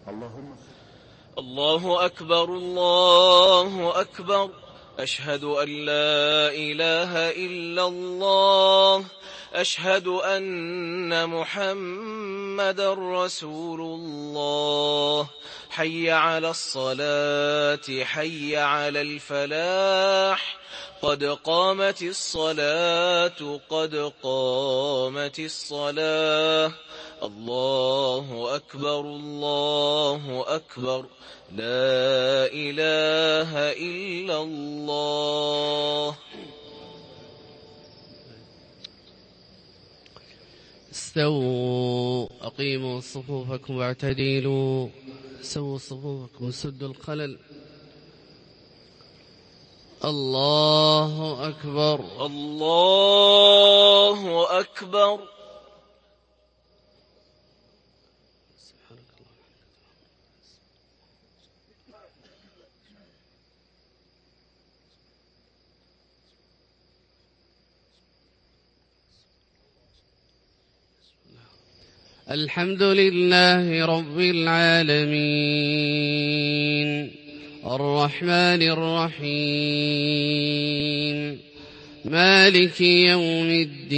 الله أكبر الله أكبر. أشهد أن لا إله إلا الله. أشهد أن محمدا رسول الله. حي على الصلاة حي على الفلاح. قد قامت الصلاة قد قامت الصلاة. الله أكبر الله أكبر. لا إله إلا الله. استووا أقيموا صفوفكم واعتدلوا. سووا صفوفكم سدوا الخلل. الله أكبر الله أكبر. الحمد لله رب العالمين الرحمن الرحيم مالك يوم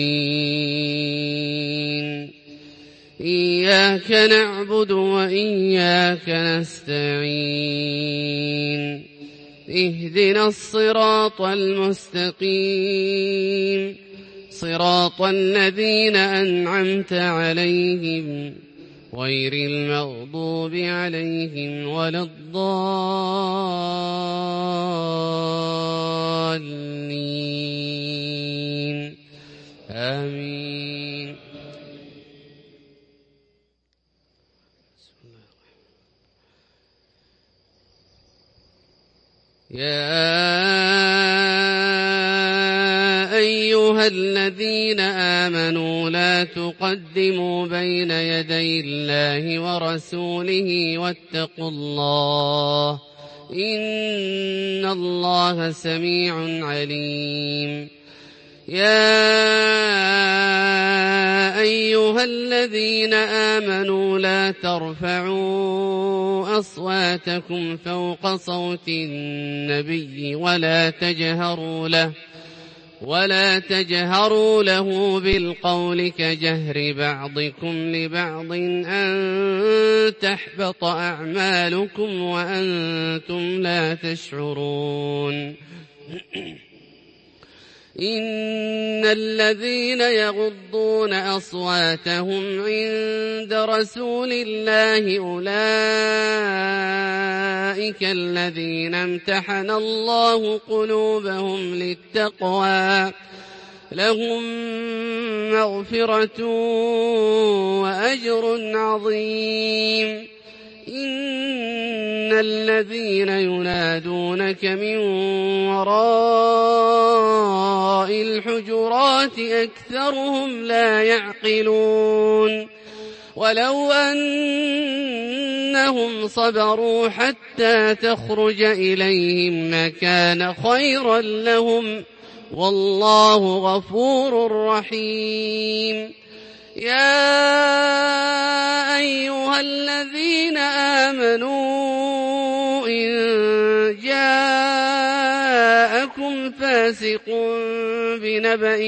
الدين. إياك نعبد وإياك نستعين. اهدنا الصراط المستقيم صراط الذين أنعمت عليهم غير المغضوب عليهم ولا الضالين. آمين. يا أيها الذين آمنوا لا تقدموا بين يدي الله ورسوله واتقوا الله إن الله سميع عليم. يا أيها الذين آمنوا لا ترفعوا أصواتكم فوق صوت النبي ولا تجهروا له بالقول كجهر بعضكم لبعض أن تحبط أعمالكم وأنتم لا تشعرون. إن الذين يغضون أصواتهم عند رسول الله أولئك الذين امتحن الله قلوبهم للتقوى لهم مغفرة وأجر عظيم. إن الذين ينادونك من وراء الحجرات أكثرهم لا يعقلون. ولو أنهم صبروا حتى تخرج إليهم لكان خيرا لهم والله غفور رحيم. يا أيها الذين آمنوا إن جاءكم فاسق بنبأ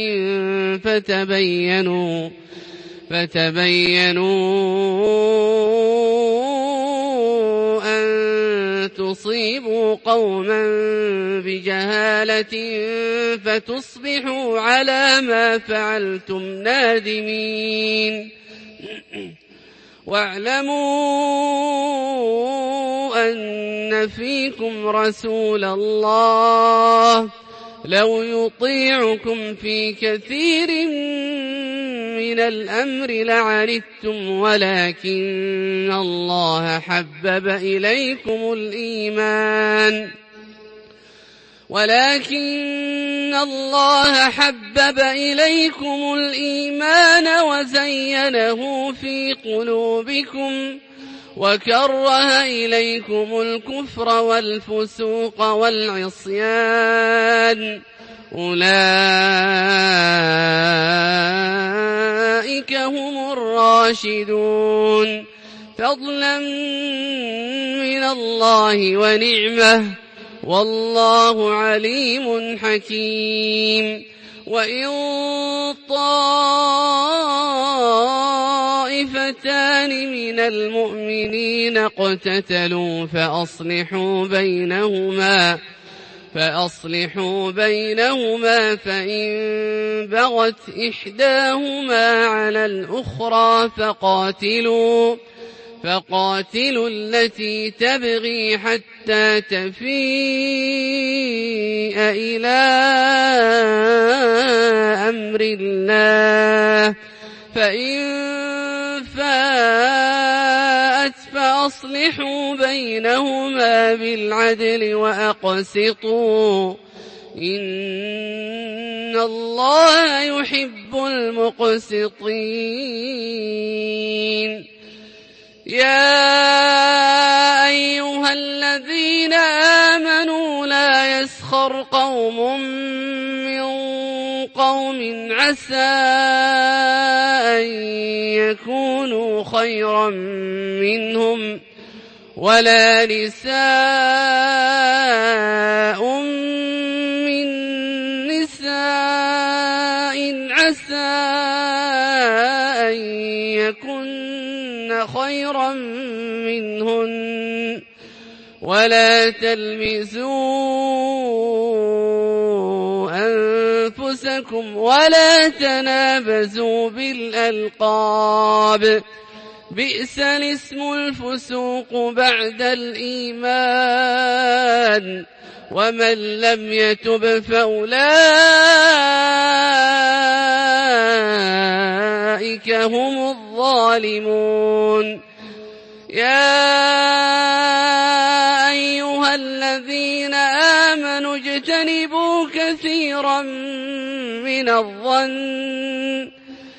فتبينوا أن تصيبوا قوما بجهالة فتصبحوا على ما فعلتم نادمين. واعلموا أن فيكم رسول الله لو يطيعكم في كثير من الأمر لعنتم ولكن الله حبب إليكم الإيمان وزينه في قلوبكم وكره إليكم الكفر والفسوق والعصيان أولئك هم الراشدون. فضلا من الله ونعمة والله عليم حكيم وإن طائفتان من المؤمنين اقتتلوا فأصلحوا بينهما فإن بغت إحداهما على الأخرى فقاتلوا التي تبغي حتى تفيء إلى أمر الله فإن فاءت فأصلحوا بينهما بالعدل وأقسطوا إن الله يحب المقسطين يا أيها الذين آمنوا لا يسخر قوم من قوم عسى أن يكونوا خيرا منهم ولا نساء من نساء عسى أن يكن خيرا منهن ولا تلمزوا أنفسكم ولا تنابزوا بالألقاب بئس الاسم الفسوق بعد الإيمان ومن لم يتب فأولئك هم الظالمون يا أيها الذين آمنوا اجتنبوا كثيرا من الظن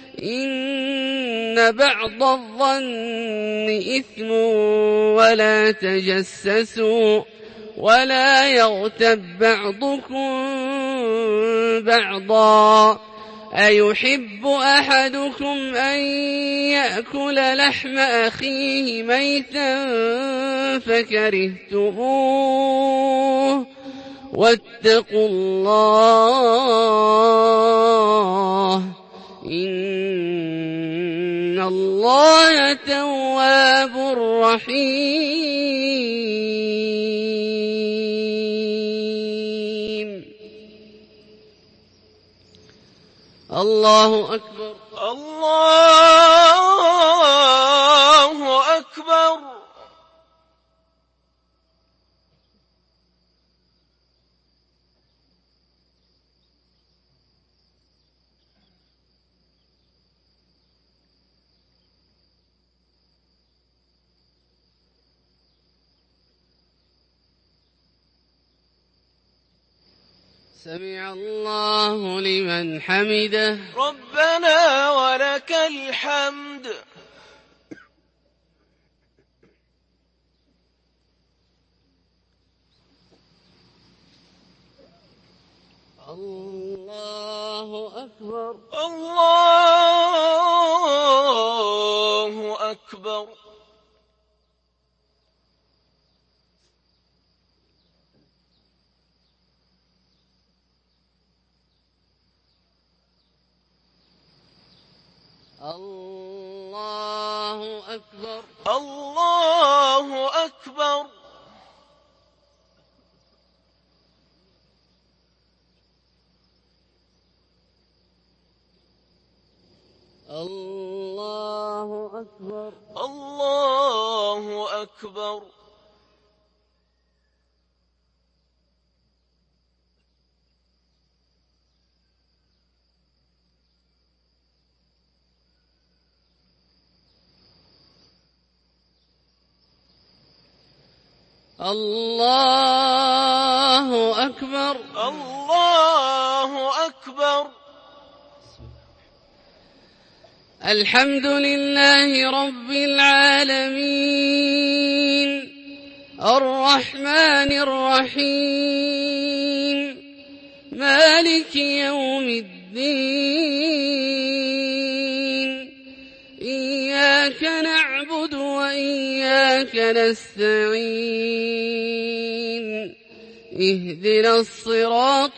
إن بعض الظن إثم ولا تجسسوا ولا يغتب بعضكم بعضا أيحب أحدكم أن يأكل لحم أخيه ميتا فكرهتموه واتقوا الله إن الله تواب رحيم الله أكبر الله أكبر سمع الله لمن حمده ربنا ولك الحمد الله أكبر الله أكبر الله أكبر الله أكبر الله أكبر الله أكبر الله أكبر الله أكبر الحمد لله رب العالمين الرحمن الرحيم مالك يوم الدين إياك نعبد وإياك وإياك نستعين اهدنا الصراط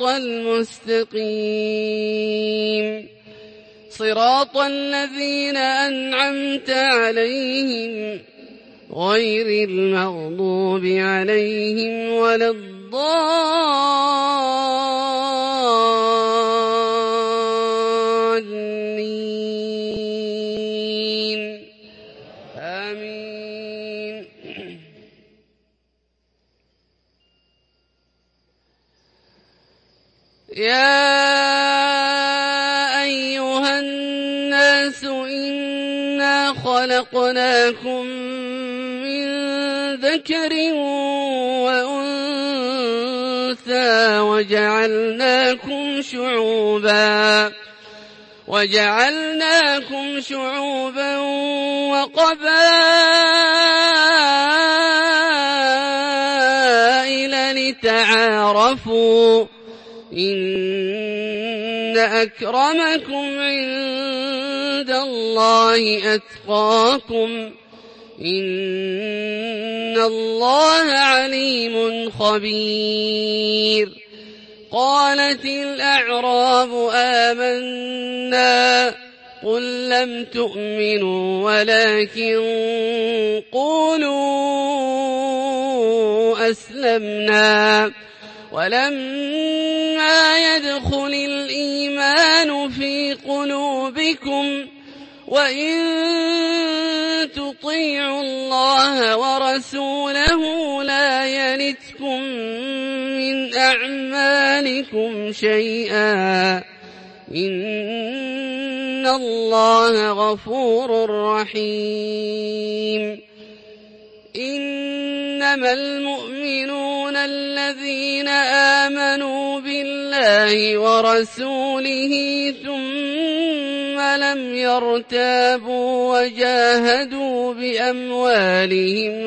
المستقيم صراط الذين أنعمت عليهم غير المغضوب عليهم ولا الضالين آمين. يا أيها الناس إنا خلقناكم من ذكر وأنثى وجعلناكم شعوبا وقبائل لتعارفوا إن أكرمكم عند الله أتقاكم إن الله عليم خبير. قالت الأعراب آمنا قل لم تؤمنوا ولكن قولوا أسلمنا ولما يدخل الإيمان في قلوبكم وإن تطيعوا الله ورسوله لا يلتكم من أعمالكم شيئا إن الله غفور رحيم. إنما المؤمنون الذين آمنوا بالله ورسوله ثم لم يرتابوا وجاهدوا بأموالهم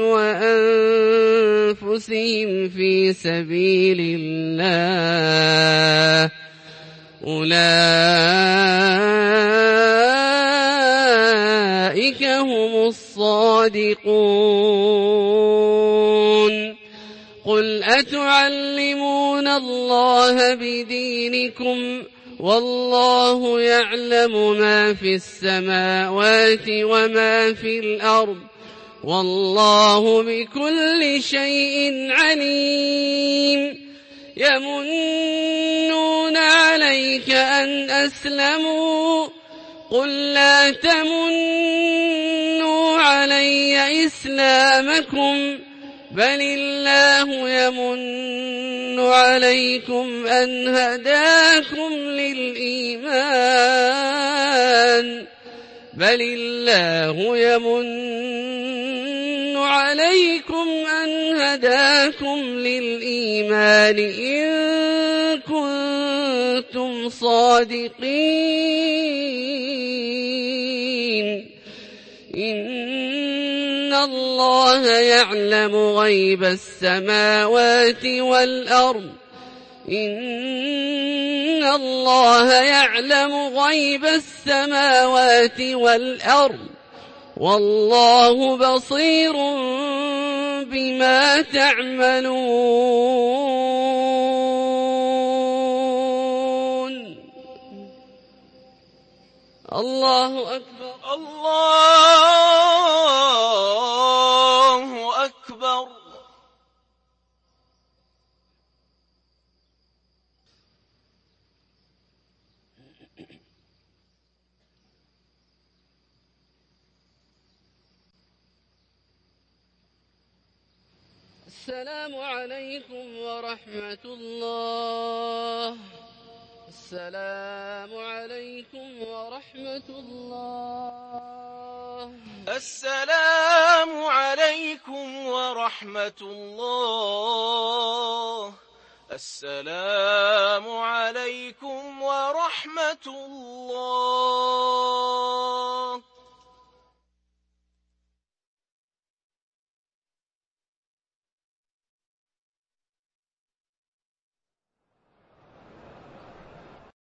وأنفسهم في سبيل الله أولئك هم الصادقون. قل أتعلمون الله بدينكم والله يعلم ما في السماوات وما في الأرض والله بكل شيء عليم. يمنون عليك أن أسلموا قل لا تمنوا علي إسلامكم بل الله يمن عليكم أن هداكم للإيمان إن كنتم صادقين. إن الله يعلم غيب السماوات والأرض والله بصير بما تعملون. الله أكبر. الله أكبر. السلام عليكم ورحمة الله. السلام عليكم ورحمة الله. السلام عليكم ورحمة الله. السلام عليكم ورحمة الله.